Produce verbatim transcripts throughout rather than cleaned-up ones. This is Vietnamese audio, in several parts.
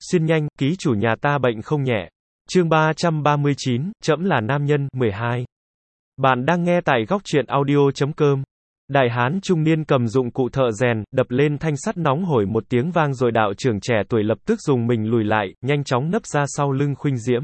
Xin nhanh, ký chủ nhà ta bệnh không nhẹ. Chương ba trăm ba mươi chín, trẫm là nam nhân, mười hai. Bạn đang nghe tại góc truyện audio chấm com. Đại hán trung niên cầm dụng cụ thợ rèn, đập lên thanh sắt nóng hổi một tiếng vang rồi đạo trưởng trẻ tuổi lập tức dùng mình lùi lại, nhanh chóng nấp ra sau lưng Khuynh Diễm.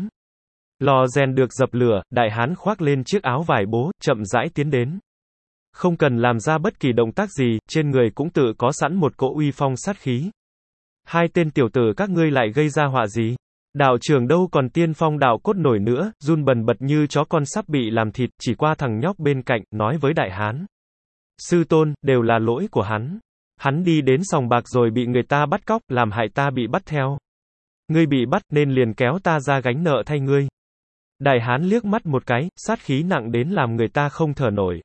Lò rèn được dập lửa, đại hán khoác lên chiếc áo vải bố, chậm rãi tiến đến. Không cần làm ra bất kỳ động tác gì, trên người cũng tự có sẵn một cỗ uy phong sát khí. Hai tên tiểu tử các ngươi lại gây ra họa gì? Đạo trưởng đâu còn tiên phong đạo cốt nổi nữa, run bần bật như chó con sắp bị làm thịt, chỉ qua thằng nhóc bên cạnh, nói với đại hán. Sư tôn, đều là lỗi của hắn. Hắn đi đến sòng bạc rồi bị người ta bắt cóc, làm hại ta bị bắt theo. Ngươi bị bắt nên liền kéo ta ra gánh nợ thay ngươi. Đại hán liếc mắt một cái, sát khí nặng đến làm người ta không thở nổi.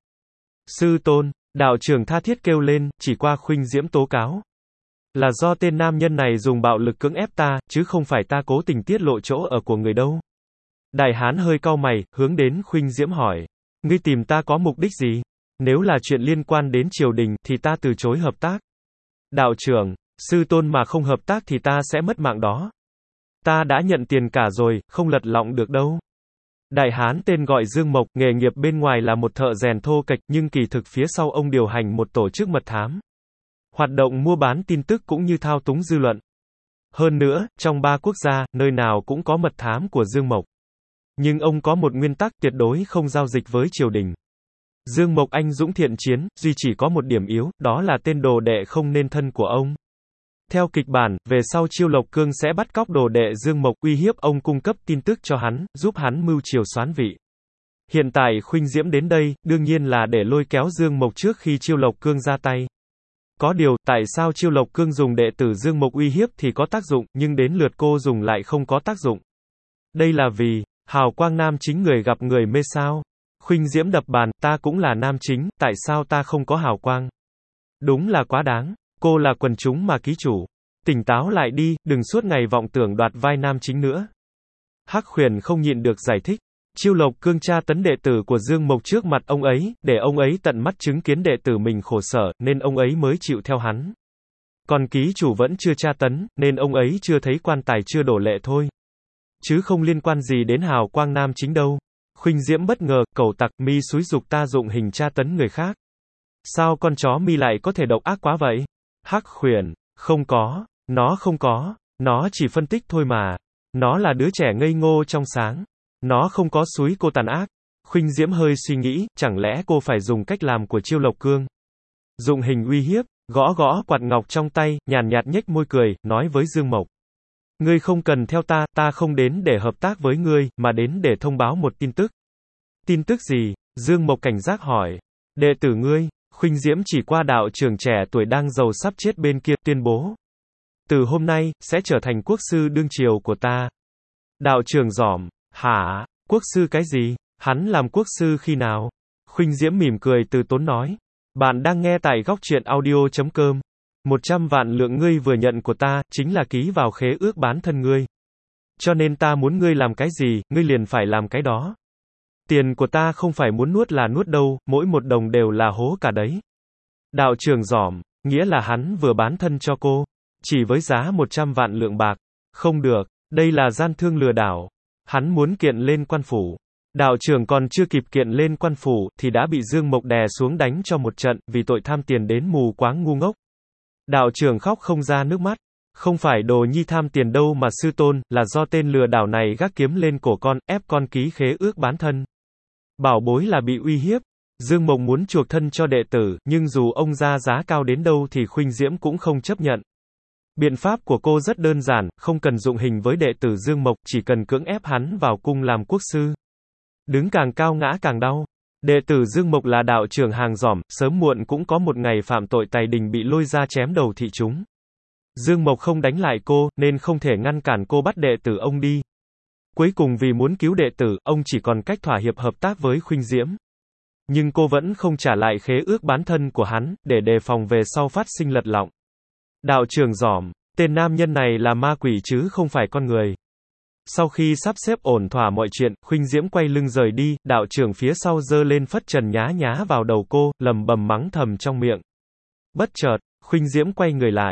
Sư tôn, đạo trưởng tha thiết kêu lên, chỉ qua Khuynh Diễm tố cáo. Là do tên nam nhân này dùng bạo lực cưỡng ép ta, chứ không phải ta cố tình tiết lộ chỗ ở của người đâu. Đại hán hơi cau mày, hướng đến Khuynh Diễm hỏi. Ngươi tìm ta có mục đích gì? Nếu là chuyện liên quan đến triều đình, thì ta từ chối hợp tác. Đạo trưởng, sư tôn mà không hợp tác thì ta sẽ mất mạng đó. Ta đã nhận tiền cả rồi, không lật lọng được đâu. Đại hán tên gọi Dương Mộc, nghề nghiệp bên ngoài là một thợ rèn thô kệch, nhưng kỳ thực phía sau ông điều hành một tổ chức mật thám. Hoạt động mua bán tin tức cũng như thao túng dư luận. Hơn nữa, trong ba quốc gia, nơi nào cũng có mật thám của Dương Mộc. Nhưng ông có một nguyên tắc tuyệt đối không giao dịch với triều đình. Dương Mộc anh dũng thiện chiến, duy chỉ có một điểm yếu, đó là tên đồ đệ không nên thân của ông. Theo kịch bản, về sau Chiêu Lộc Cương sẽ bắt cóc đồ đệ Dương Mộc, uy hiếp ông cung cấp tin tức cho hắn, giúp hắn mưu triều soán vị. Hiện tại Khuynh Diễm đến đây, đương nhiên là để lôi kéo Dương Mộc trước khi Chiêu Lộc Cương ra tay. Có điều, tại sao Chiêu Lộc Cương dùng đệ tử Dương Mộc uy hiếp thì có tác dụng, nhưng đến lượt cô dùng lại không có tác dụng? Đây là vì, hào quang nam chính người gặp người mê sao? Khuynh Diễm đập bàn, ta cũng là nam chính, tại sao ta không có hào quang? Đúng là quá đáng, cô là quần chúng mà ký chủ. Tỉnh táo lại đi, đừng suốt ngày vọng tưởng đoạt vai nam chính nữa. Hắc Khuyển không nhịn được giải thích. Chiêu Lộc Cương tra tấn đệ tử của Dương Mộc trước mặt ông ấy, để ông ấy tận mắt chứng kiến đệ tử mình khổ sở, nên ông ấy mới chịu theo hắn. Còn ký chủ vẫn chưa tra tấn, nên ông ấy chưa thấy quan tài chưa đổ lệ thôi. Chứ không liên quan gì đến hào quang nam chính đâu. Khuynh Diễm bất ngờ, cẩu tặc, mi xúi giục ta dụng hình tra tấn người khác. Sao con chó mi lại có thể độc ác quá vậy? Hắc Khuyển, không có, nó không có, nó chỉ phân tích thôi mà. Nó là đứa trẻ ngây ngô trong sáng. Nó không có xúi cô tàn ác. Khuynh Diễm hơi suy nghĩ, chẳng lẽ cô phải dùng cách làm của Chiêu Lộc Cương? Dụng hình uy hiếp, gõ gõ quạt ngọc trong tay, nhàn nhạt nhếch môi cười, nói với Dương Mộc. Ngươi không cần theo ta, ta không đến để hợp tác với ngươi, mà đến để thông báo một tin tức. Tin tức gì? Dương Mộc cảnh giác hỏi. Đệ tử ngươi, Khuynh Diễm chỉ qua đạo trưởng trẻ tuổi đang giàu sắp chết bên kia, tuyên bố. Từ hôm nay, sẽ trở thành quốc sư đương triều của ta. Đạo trưởng giỏm. Hả? Quốc sư cái gì? Hắn làm quốc sư khi nào? Khuynh Diễm mỉm cười từ tốn nói. Bạn đang nghe tại góc truyện audio chấm com. Một trăm vạn lượng ngươi vừa nhận của ta, chính là ký vào khế ước bán thân ngươi. Cho nên ta muốn ngươi làm cái gì, ngươi liền phải làm cái đó. Tiền của ta không phải muốn nuốt là nuốt đâu, mỗi một đồng đều là hố cả đấy. Đạo trưởng giỏm, nghĩa là hắn vừa bán thân cho cô. Chỉ với giá một trăm vạn lượng bạc. Không được, đây là gian thương lừa đảo. Hắn muốn kiện lên quan phủ. Đạo trưởng còn chưa kịp kiện lên quan phủ, thì đã bị Dương Mộc đè xuống đánh cho một trận, vì tội tham tiền đến mù quáng ngu ngốc. Đạo trưởng khóc không ra nước mắt. Không phải đồ nhi tham tiền đâu mà sư tôn, là do tên lừa đảo này gác kiếm lên cổ con, ép con ký khế ước bán thân. Bảo bối là bị uy hiếp. Dương Mộc muốn chuộc thân cho đệ tử, nhưng dù ông ra giá cao đến đâu thì Khuynh Diễm cũng không chấp nhận. Biện pháp của cô rất đơn giản, không cần dụng hình với đệ tử Dương Mộc, chỉ cần cưỡng ép hắn vào cung làm quốc sư. Đứng càng cao ngã càng đau. Đệ tử Dương Mộc là đạo trưởng hàng giỏm, sớm muộn cũng có một ngày phạm tội tài đình bị lôi ra chém đầu thị chúng. Dương Mộc không đánh lại cô, nên không thể ngăn cản cô bắt đệ tử ông đi. Cuối cùng vì muốn cứu đệ tử, ông chỉ còn cách thỏa hiệp hợp tác với Khuynh Diễm. Nhưng cô vẫn không trả lại khế ước bán thân của hắn, để đề phòng về sau phát sinh lật lọng. Đạo trưởng giỏm, tên nam nhân này là ma quỷ chứ không phải con người. Sau khi sắp xếp ổn thỏa mọi chuyện, Khuynh Diễm quay lưng rời đi, đạo trưởng phía sau giơ lên phất trần nhá nhá vào đầu cô, lầm bầm mắng thầm trong miệng. Bất chợt, Khuynh Diễm quay người lại.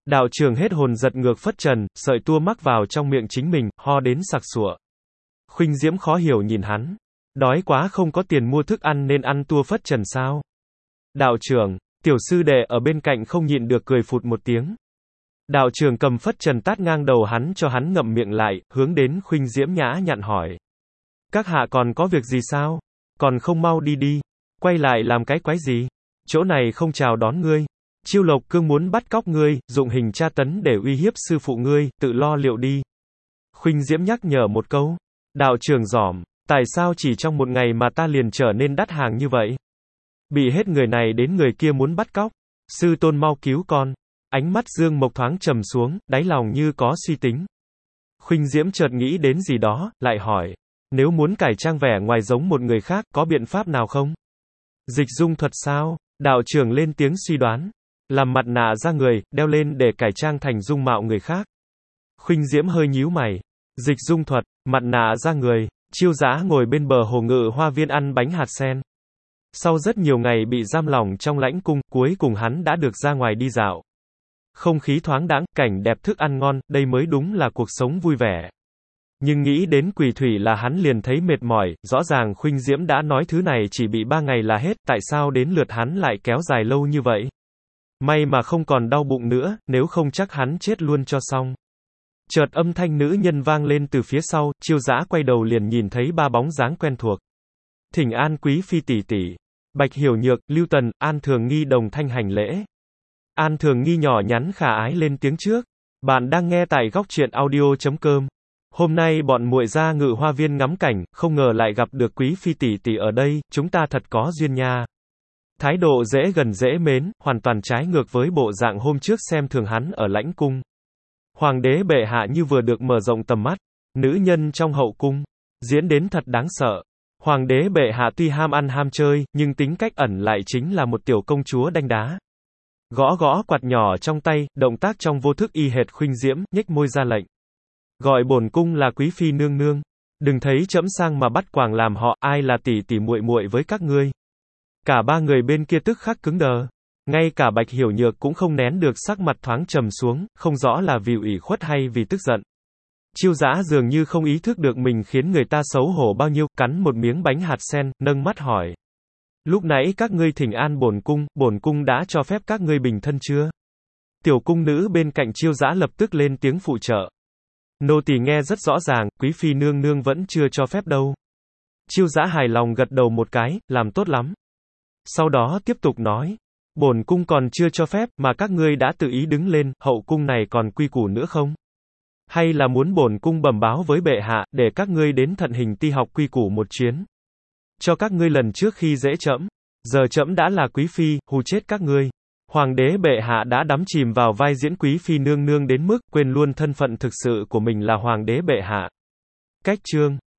Đạo trưởng hết hồn giật ngược phất trần, sợi tua mắc vào trong miệng chính mình, ho đến sặc sụa. Khuynh Diễm khó hiểu nhìn hắn. Đói quá không có tiền mua thức ăn nên ăn tua phất trần sao? Đạo trưởng, tiểu sư đệ ở bên cạnh không nhịn được cười phụt một tiếng. Đạo trưởng cầm phất trần tát ngang đầu hắn cho hắn ngậm miệng lại, hướng đến Khuynh Diễm nhã nhặn hỏi. Các hạ còn có việc gì sao? Còn không mau đi đi. Quay lại làm cái quái gì? Chỗ này không chào đón ngươi. Chiêu Lộc Cương muốn bắt cóc ngươi, dụng hình tra tấn để uy hiếp sư phụ ngươi, tự lo liệu đi. Khuynh Diễm nhắc nhở một câu. Đạo trưởng giỏm, tại sao chỉ trong một ngày mà ta liền trở nên đắt hàng như vậy? Bị hết người này đến người kia muốn bắt cóc. Sư tôn mau cứu con. Ánh mắt Dương Mộc thoáng trầm xuống, đáy lòng như có suy tính. Khuynh Diễm chợt nghĩ đến gì đó, lại hỏi. Nếu muốn cải trang vẻ ngoài giống một người khác, có biện pháp nào không? Dịch dung thuật sao? Đạo trưởng lên tiếng suy đoán. Làm mặt nạ ra người, đeo lên để cải trang thành dung mạo người khác. Khuynh Diễm hơi nhíu mày. Dịch dung thuật, mặt nạ ra người. Chiêu Dã ngồi bên bờ hồ ngự hoa viên ăn bánh hạt sen. Sau rất nhiều ngày bị giam lỏng trong lãnh cung, cuối cùng hắn đã được ra ngoài đi dạo. Không khí thoáng đãng, cảnh đẹp thức ăn ngon, đây mới đúng là cuộc sống vui vẻ. Nhưng nghĩ đến Quỳ Thủy là hắn liền thấy mệt mỏi, rõ ràng Khuynh Diễm đã nói thứ này chỉ bị ba ngày là hết, tại sao đến lượt hắn lại kéo dài lâu như vậy? May mà không còn đau bụng nữa, nếu không chắc hắn chết luôn cho xong. Chợt âm thanh nữ nhân vang lên từ phía sau, Chiêu Dã quay đầu liền nhìn thấy ba bóng dáng quen thuộc. Thỉnh an quý phi tỷ tỷ. Bạch Hiểu Nhược, Lưu Tần, An Thường Nghi đồng thanh hành lễ. An Thường Nghi nhỏ nhắn khả ái lên tiếng trước. Bạn đang nghe tại góc truyện audio chấm com. Hôm nay bọn muội ra ngự hoa viên ngắm cảnh, không ngờ lại gặp được quý phi tỷ tỷ ở đây, chúng ta thật có duyên nha. Thái độ dễ gần dễ mến, hoàn toàn trái ngược với bộ dạng hôm trước xem thường hắn ở lãnh cung. Hoàng đế bệ hạ như vừa được mở rộng tầm mắt. Nữ nhân trong hậu cung. Diễn đến thật đáng sợ. Hoàng đế bệ hạ tuy ham ăn ham chơi, nhưng tính cách ẩn lại chính là một tiểu công chúa đanh đá. Gõ gõ quạt nhỏ trong tay, động tác trong vô thức y hệt Khuynh Diễm, nhếch môi ra lệnh. Gọi bổn cung là quý phi nương nương. Đừng thấy trẫm sang mà bắt quàng làm họ, ai là tỷ tỷ muội muội với các ngươi. Cả ba người bên kia tức khắc cứng đờ. Ngay cả Bạch Hiểu Nhược cũng không nén được sắc mặt thoáng trầm xuống, không rõ là vì ủy khuất hay vì tức giận. Chiêu Dã dường như không ý thức được mình khiến người ta xấu hổ bao nhiêu, cắn một miếng bánh hạt sen, nâng mắt hỏi. Lúc nãy các ngươi thỉnh an bổn cung, bổn cung đã cho phép các ngươi bình thân chưa? Tiểu cung nữ bên cạnh Chiêu Dã lập tức lên tiếng phụ trợ. Nô tỳ nghe rất rõ ràng, quý phi nương nương vẫn chưa cho phép đâu. Chiêu Dã hài lòng gật đầu một cái, làm tốt lắm. Sau đó tiếp tục nói. Bổn cung còn chưa cho phép, mà các ngươi đã tự ý đứng lên, hậu cung này còn quy củ nữa không? Hay là muốn bổn cung bẩm báo với bệ hạ, để các ngươi đến Thận Hình Ti học quy củ một chuyến? Cho các ngươi lần trước khi dễ trẫm, giờ trẫm đã là quý phi, hù chết các ngươi. Hoàng đế bệ hạ đã đắm chìm vào vai diễn quý phi nương nương đến mức quên luôn thân phận thực sự của mình là hoàng đế bệ hạ. Cách chương